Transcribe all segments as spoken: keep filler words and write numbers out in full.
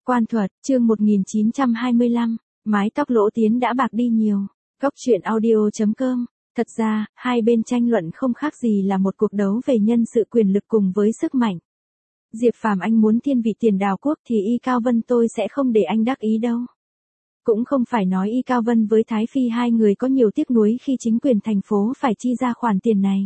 Quan thuật, chương một nghìn chín trăm hai mươi lăm, mái tóc Lỗ Tiến đã bạc đi nhiều. Góc truyện audio chấm com. Thật ra, hai bên tranh luận không khác gì là một cuộc đấu về nhân sự quyền lực cùng với sức mạnh. Diệp Phàm anh muốn thiên vị tiền đào quốc thì Y Cao Vân tôi sẽ không để anh đắc ý đâu. Cũng không phải nói Y Cao Vân với Thái Phi hai người có nhiều tiếc nuối khi chính quyền thành phố phải chi ra khoản tiền này.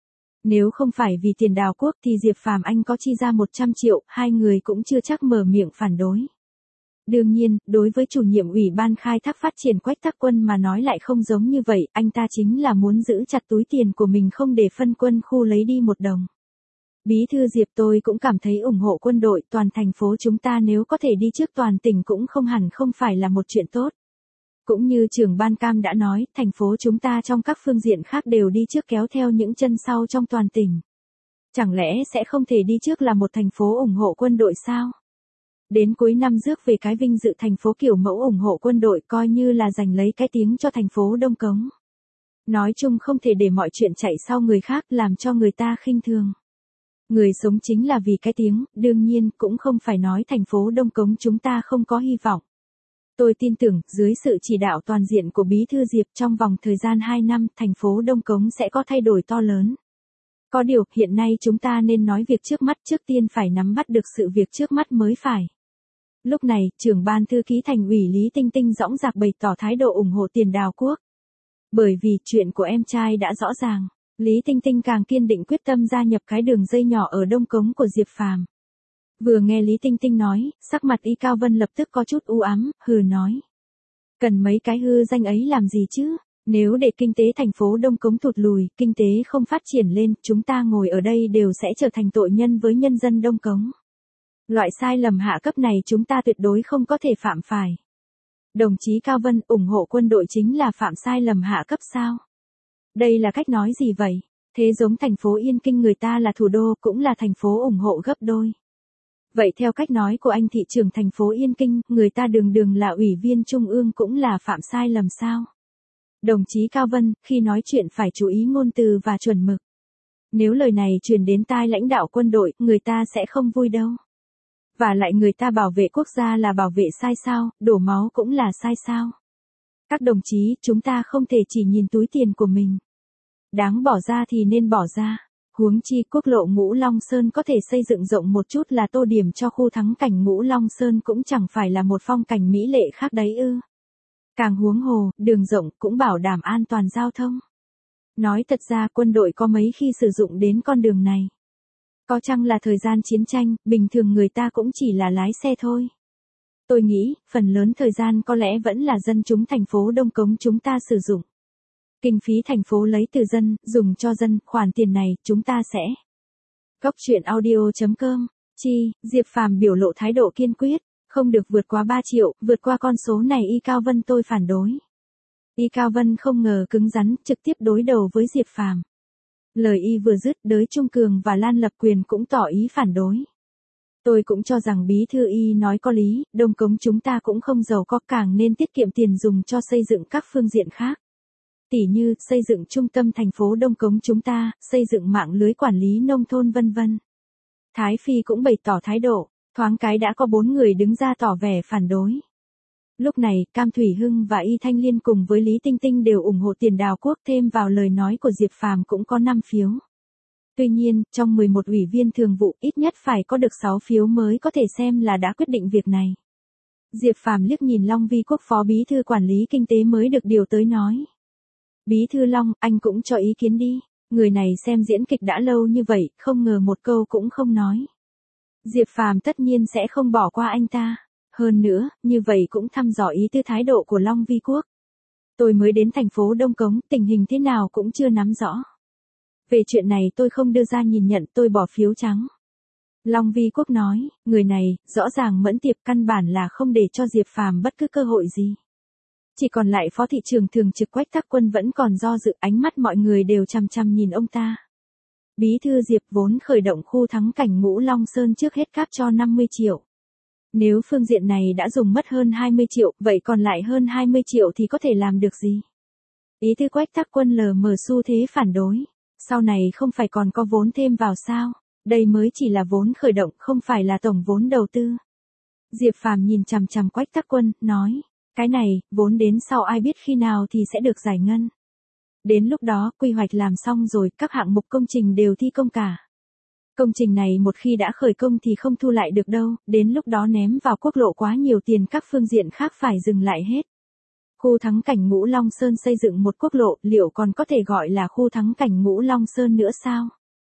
Nếu không phải vì tiền đào quốc thì Diệp Phàm anh có chi ra một trăm triệu, hai người cũng chưa chắc mở miệng phản đối. Đương nhiên, đối với chủ nhiệm ủy ban khai thác phát triển Quách Thác Quân mà nói lại không giống như vậy, anh ta chính là muốn giữ chặt túi tiền của mình không để phân quân khu lấy đi một đồng. Bí thư Diệp tôi cũng cảm thấy ủng hộ quân đội, toàn thành phố chúng ta nếu có thể đi trước toàn tỉnh cũng không hẳn không phải là một chuyện tốt. Cũng như trưởng ban Cam đã nói, thành phố chúng ta trong các phương diện khác đều đi trước kéo theo những chân sau trong toàn tỉnh. Chẳng lẽ sẽ không thể đi trước là một thành phố ủng hộ quân đội sao? Đến cuối năm rước về cái vinh dự thành phố kiểu mẫu ủng hộ quân đội coi như là giành lấy cái tiếng cho thành phố Đông Cống. Nói chung không thể để mọi chuyện chạy sau người khác làm cho người ta khinh thường. Người sống chính là vì cái tiếng, đương nhiên cũng không phải nói thành phố Đông Cống chúng ta không có hy vọng. Tôi tin tưởng, dưới sự chỉ đạo toàn diện của Bí thư Diệp trong vòng thời gian hai năm, thành phố Đông Cống sẽ có thay đổi to lớn. Có điều, hiện nay chúng ta nên nói việc trước mắt, trước tiên phải nắm bắt được sự việc trước mắt mới phải. Lúc này, trưởng ban thư ký thành ủy Lý Tinh Tinh dõng dạc bày tỏ thái độ ủng hộ tiền đào quốc. Bởi vì chuyện của em trai đã rõ ràng, Lý Tinh Tinh càng kiên định quyết tâm gia nhập cái đường dây nhỏ ở Đông Cống của Diệp Phàm. Vừa nghe Lý Tinh Tinh nói, sắc mặt Y Cao Vân lập tức có chút u ám, hừ nói. Cần mấy cái hư danh ấy làm gì chứ? Nếu để kinh tế thành phố Đông Cống thụt lùi, kinh tế không phát triển lên, chúng ta ngồi ở đây đều sẽ trở thành tội nhân với nhân dân Đông Cống. Loại sai lầm hạ cấp này chúng ta tuyệt đối không có thể phạm phải. Đồng chí Cao Vân ủng hộ quân đội chính là phạm sai lầm hạ cấp sao? Đây là cách nói gì vậy? Thế giống thành phố Yên Kinh người ta là thủ đô cũng là thành phố ủng hộ gấp đôi. Vậy theo cách nói của anh thị trưởng thành phố Yên Kinh, người ta đường đường là ủy viên trung ương cũng là phạm sai lầm sao? Đồng chí Cao Vân, khi nói chuyện phải chú ý ngôn từ và chuẩn mực. Nếu lời này truyền đến tai lãnh đạo quân đội, người ta sẽ không vui đâu. Và lại người ta bảo vệ quốc gia là bảo vệ sai sao, đổ máu cũng là sai sao. Các đồng chí, chúng ta không thể chỉ nhìn túi tiền của mình. Đáng bỏ ra thì nên bỏ ra. Huống chi quốc lộ Ngũ Long Sơn có thể xây dựng rộng một chút là tô điểm cho khu thắng cảnh Ngũ Long Sơn cũng chẳng phải là một phong cảnh mỹ lệ khác đấy ư. Càng huống hồ, đường rộng cũng bảo đảm an toàn giao thông. Nói thật ra quân đội có mấy khi sử dụng đến con đường này. Có chăng là thời gian chiến tranh, bình thường người ta cũng chỉ là lái xe thôi. Tôi nghĩ, phần lớn thời gian có lẽ vẫn là dân chúng thành phố Đông Cống chúng ta sử dụng. Kinh phí thành phố lấy từ dân, dùng cho dân, khoản tiền này, chúng ta sẽ. Góc truyện audio chấm com. Chi, Diệp Phàm biểu lộ thái độ kiên quyết, không được vượt quá ba triệu, vượt qua con số này Y Cao Vân tôi phản đối. Y Cao Vân không ngờ cứng rắn, trực tiếp đối đầu với Diệp Phàm. Lời y vừa dứt, Đới Trung Cường và Lan Lập Quyền cũng tỏ ý phản đối. Tôi cũng cho rằng bí thư y nói có lý, Đông Cống chúng ta cũng không giàu có, càng nên tiết kiệm tiền dùng cho xây dựng các phương diện khác. Tỉ như, xây dựng trung tâm thành phố Đông Cống chúng ta, xây dựng mạng lưới quản lý nông thôn vân vân. Thái Phi cũng bày tỏ thái độ, thoáng cái đã có bốn người đứng ra tỏ vẻ phản đối. Lúc này, Cam Thủy Hưng và Y Thanh Liên cùng với Lý Tinh Tinh đều ủng hộ tiền đào quốc, thêm vào lời nói của Diệp Phàm cũng có năm phiếu. Tuy nhiên, trong mười một ủy viên thường vụ ít nhất phải có được sáu phiếu mới có thể xem là đã quyết định việc này. Diệp Phàm liếc nhìn Long Vi Quốc phó bí thư quản lý kinh tế mới được điều tới nói. Bí thư Long, anh cũng cho ý kiến đi. Người này xem diễn kịch đã lâu như vậy, không ngờ một câu cũng không nói. Diệp Phàm tất nhiên sẽ không bỏ qua anh ta. Hơn nữa, như vậy cũng thăm dò ý tư thái độ của Long Vi Quốc. Tôi mới đến thành phố Đông Cống, tình hình thế nào cũng chưa nắm rõ. Về chuyện này tôi không đưa ra nhìn nhận, tôi bỏ phiếu trắng. Long Vi Quốc nói, người này, rõ ràng mẫn tiệp căn bản là không để cho Diệp Phàm bất cứ cơ hội gì. Chỉ còn lại phó thị trưởng thường trực Quách Thác Quân vẫn còn do dự, ánh mắt mọi người đều chằm chằm nhìn ông ta. Bí thư Diệp vốn khởi động khu thắng cảnh Ngũ Long Sơn trước hết cáp cho năm mươi triệu. Nếu phương diện này đã dùng mất hơn hai mươi triệu, vậy còn lại hơn hai mươi triệu thì có thể làm được gì? Ý thư Quách Thác Quân lờ mờ xu thế phản đối. Sau này không phải còn có vốn thêm vào sao? Đây mới chỉ là vốn khởi động, không phải là tổng vốn đầu tư. Diệp Phàm nhìn chằm chằm Quách Tắc Quân, nói, cái này, vốn đến sau ai biết khi nào thì sẽ được giải ngân. Đến lúc đó, quy hoạch làm xong rồi, các hạng mục công trình đều thi công cả. Công trình này một khi đã khởi công thì không thu lại được đâu, đến lúc đó ném vào quốc lộ quá nhiều tiền, các phương diện khác phải dừng lại hết. Khu thắng cảnh Ngũ Long Sơn xây dựng một quốc lộ, liệu còn có thể gọi là khu thắng cảnh Ngũ Long Sơn nữa sao?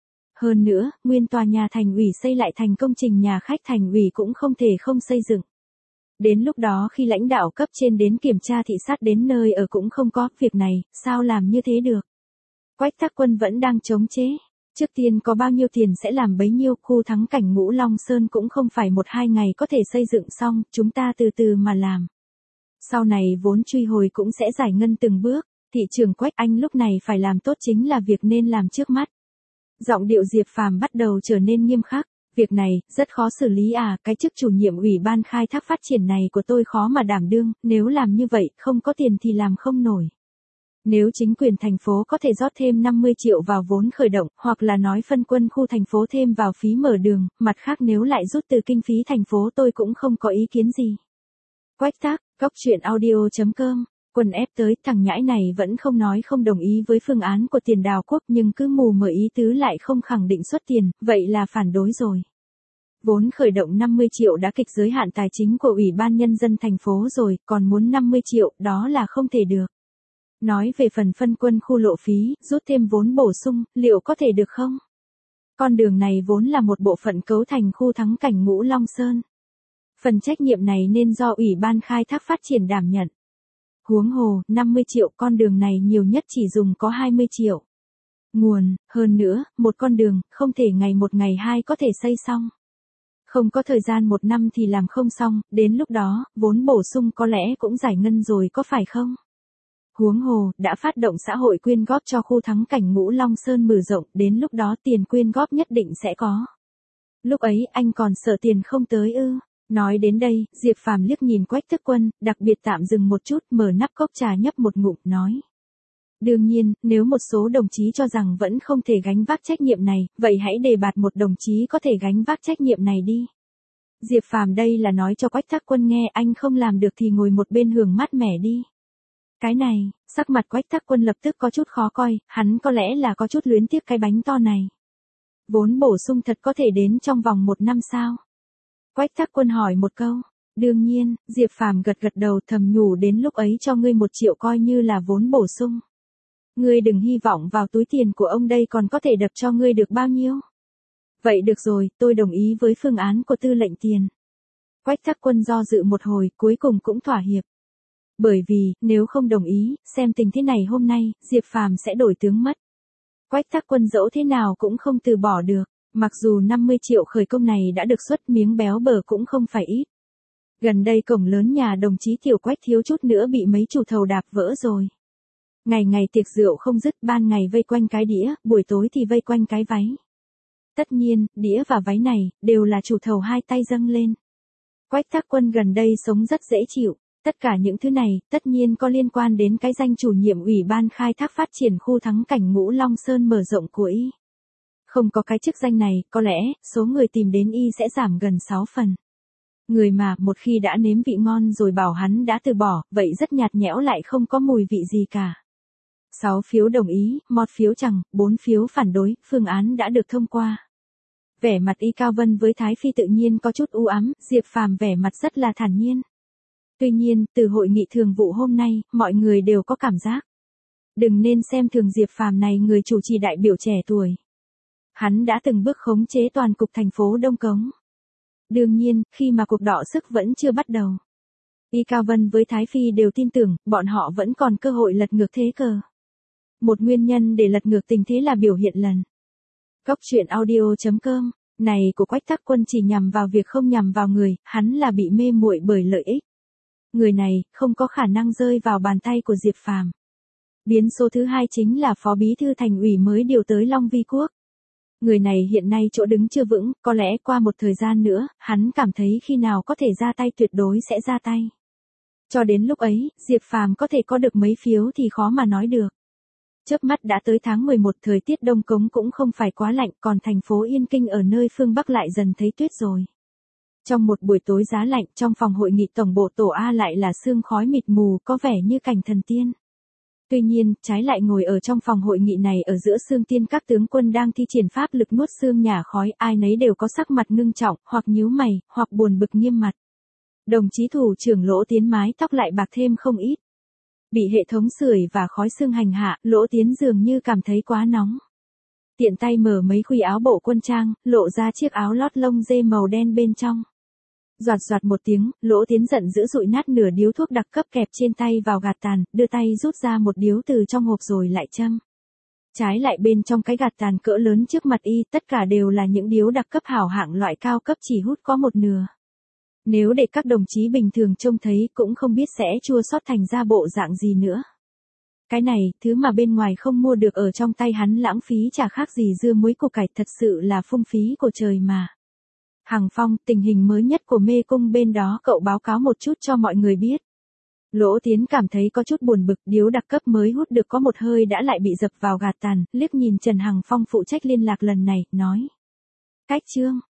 Hơn nữa, nguyên tòa nhà thành ủy xây lại thành công trình nhà khách thành ủy cũng không thể không xây dựng. Đến lúc đó khi lãnh đạo cấp trên đến kiểm tra thị sát đến nơi ở cũng không có, việc này, sao làm như thế được? Quách Tắc Quân vẫn đang chống chế. Trước tiên có bao nhiêu tiền sẽ làm bấy nhiêu, khu thắng cảnh Ngũ Long Sơn cũng không phải một hai ngày có thể xây dựng xong, chúng ta từ từ mà làm. Sau này vốn truy hồi cũng sẽ giải ngân từng bước, thị trưởng Quách anh lúc này phải làm tốt chính là việc nên làm trước mắt. Giọng điệu Diệp Phàm bắt đầu trở nên nghiêm khắc, việc này, rất khó xử lý à, cái chức chủ nhiệm ủy ban khai thác phát triển này của tôi khó mà đảm đương, nếu làm như vậy, không có tiền thì làm không nổi. Nếu chính quyền thành phố có thể rót thêm năm mươi triệu vào vốn khởi động, hoặc là nói phân quân khu thành phố thêm vào phí mở đường, mặt khác nếu lại rút từ kinh phí thành phố tôi cũng không có ý kiến gì. Quách Tắc, Cóc Truyện Audio chấm com, Quân ép tới, thằng nhãi này vẫn không nói không đồng ý với phương án của Tiền Đào Quốc nhưng cứ mù mờ ý tứ lại không khẳng định xuất tiền, vậy là phản đối rồi. Vốn khởi động năm mươi triệu đã kịch giới hạn tài chính của Ủy ban Nhân dân thành phố rồi, còn muốn năm mươi triệu, đó là không thể được. Nói về phần phân quân khu lộ phí, rút thêm vốn bổ sung, liệu có thể được không? Con đường này vốn là một bộ phận cấu thành khu thắng cảnh Ngũ Long Sơn. Phần trách nhiệm này nên do Ủy ban khai thác phát triển đảm nhận. Huống hồ, năm mươi triệu con đường này nhiều nhất chỉ dùng có hai mươi triệu. Nguồn, hơn nữa, một con đường, không thể ngày một ngày hai có thể xây xong. Không có thời gian một năm thì làm không xong, đến lúc đó, vốn bổ sung có lẽ cũng giải ngân rồi có phải không? Huống hồ, đã phát động xã hội quyên góp cho khu thắng cảnh Ngũ Long Sơn mở rộng, đến lúc đó tiền quyên góp nhất định sẽ có. Lúc ấy anh còn sợ tiền không tới ư? Nói đến đây, Diệp Phàm liếc nhìn Quách Tắc Quân, đặc biệt tạm dừng một chút, mở nắp cốc trà nhấp một ngụm, nói. Đương nhiên, nếu một số đồng chí cho rằng vẫn không thể gánh vác trách nhiệm này, vậy hãy đề bạt một đồng chí có thể gánh vác trách nhiệm này đi. Diệp Phàm đây là nói cho Quách Tắc Quân nghe, anh không làm được thì ngồi một bên hưởng mát mẻ đi. Cái này, sắc mặt Quách Tắc Quân lập tức có chút khó coi, hắn có lẽ là có chút luyến tiếc cái bánh to này. Vốn bổ sung thật có thể đến trong vòng một năm sao? Quách Tắc Quân hỏi một câu. Đương nhiên, Diệp Phàm gật gật đầu, thầm nhủ, đến lúc ấy cho ngươi một triệu coi như là vốn bổ sung. Ngươi đừng hy vọng vào túi tiền của ông đây còn có thể đập cho ngươi được bao nhiêu. Vậy được rồi, tôi đồng ý với phương án của tư lệnh Tiền. Quách Tắc Quân do dự một hồi, cuối cùng cũng thỏa hiệp. Bởi vì, nếu không đồng ý, xem tình thế này hôm nay, Diệp Phàm sẽ đổi tướng mất. Quách Tắc Quân dẫu thế nào cũng không từ bỏ được, mặc dù năm mươi triệu khởi công này đã được xuất miếng béo bở cũng không phải ít. Gần đây cổng lớn nhà đồng chí Tiểu Quách thiếu chút nữa bị mấy chủ thầu đạp vỡ rồi. Ngày ngày tiệc rượu không dứt, ban ngày vây quanh cái đĩa, buổi tối thì vây quanh cái váy. Tất nhiên, đĩa và váy này, đều là chủ thầu hai tay dâng lên. Quách Tắc Quân gần đây sống rất dễ chịu. Tất cả những thứ này, tất nhiên có liên quan đến cái danh chủ nhiệm Ủy ban khai thác phát triển khu thắng cảnh Ngũ Long Sơn mở rộng của y. Không có cái chức danh này, có lẽ, số người tìm đến y sẽ giảm gần sáu phần. Người mà, một khi đã nếm vị ngon rồi bảo hắn đã từ bỏ, vậy rất nhạt nhẽo lại không có mùi vị gì cả. sáu phiếu đồng ý, một phiếu chẳng, bốn phiếu phản đối, phương án đã được thông qua. Vẻ mặt Y Cao Vân với Thái Phi tự nhiên có chút u ám, Diệp Phàm vẻ mặt rất là thản nhiên. Tuy nhiên, từ hội nghị thường vụ hôm nay, mọi người đều có cảm giác. Đừng nên xem thường Diệp Phàm này, người chủ trì đại biểu trẻ tuổi. Hắn đã từng bước khống chế toàn cục thành phố Đông Cống. Đương nhiên, khi mà cuộc đọ sức vẫn chưa bắt đầu, Y Cao Vân với Thái Phi đều tin tưởng, bọn họ vẫn còn cơ hội lật ngược thế cờ. Một nguyên nhân để lật ngược tình thế là biểu hiện lần. Cóc Truyện Audio chấm com, này của Quách Tắc Quân chỉ nhằm vào việc không nhằm vào người, hắn là bị mê muội bởi lợi ích. Người này, không có khả năng rơi vào bàn tay của Diệp Phàm. Biến số thứ hai chính là Phó Bí thư Thành ủy mới điều tới Long Vi Quốc. Người này hiện nay chỗ đứng chưa vững, có lẽ qua một thời gian nữa, hắn cảm thấy khi nào có thể ra tay tuyệt đối sẽ ra tay. Cho đến lúc ấy, Diệp Phàm có thể có được mấy phiếu thì khó mà nói được. Chớp mắt đã tới tháng mười một, thời tiết Đông Cống cũng không phải quá lạnh, còn thành phố Yên Kinh ở nơi phương Bắc lại dần thấy tuyết rồi. Trong một buổi tối giá lạnh, trong phòng hội nghị tổng bộ tổ A lại là sương khói mịt mù, có vẻ như cảnh thần tiên. Tuy nhiên, trái lại ngồi ở trong phòng hội nghị này ở giữa sương tiên các tướng quân đang thi triển pháp lực nuốt sương nhả khói, ai nấy đều có sắc mặt ngưng trọng, hoặc nhíu mày, hoặc buồn bực nghiêm mặt. Đồng chí thủ trưởng Lỗ Tiến mái tóc lại bạc thêm không ít. Bị hệ thống sưởi và khói sương hành hạ, Lỗ Tiến dường như cảm thấy quá nóng. Tiện tay mở mấy khuy áo bộ quân trang, lộ ra chiếc áo lót lông dê màu đen bên trong. Doạt doạt một tiếng, Lỗ Tiến giận dữ dụi nát nửa điếu thuốc đặc cấp kẹp trên tay vào gạt tàn, đưa tay rút ra một điếu từ trong hộp rồi lại châm. Trái lại bên trong cái gạt tàn cỡ lớn trước mặt y, tất cả đều là những điếu đặc cấp hảo hạng loại cao cấp chỉ hút có một nửa. Nếu để các đồng chí bình thường trông thấy cũng không biết sẽ chua xót thành ra bộ dạng gì nữa. Cái này, thứ mà bên ngoài không mua được ở trong tay hắn lãng phí chả khác gì dưa muối củ cải, thật sự là phung phí của trời mà. Hằng Phong, tình hình mới nhất của mê cung bên đó cậu báo cáo một chút cho mọi người biết. Lỗ Tiến cảm thấy có chút buồn bực, điếu đặc cấp mới hút được có một hơi đã lại bị dập vào gạt tàn, liếc nhìn Trần Hằng Phong phụ trách liên lạc lần này, nói. Cách chương,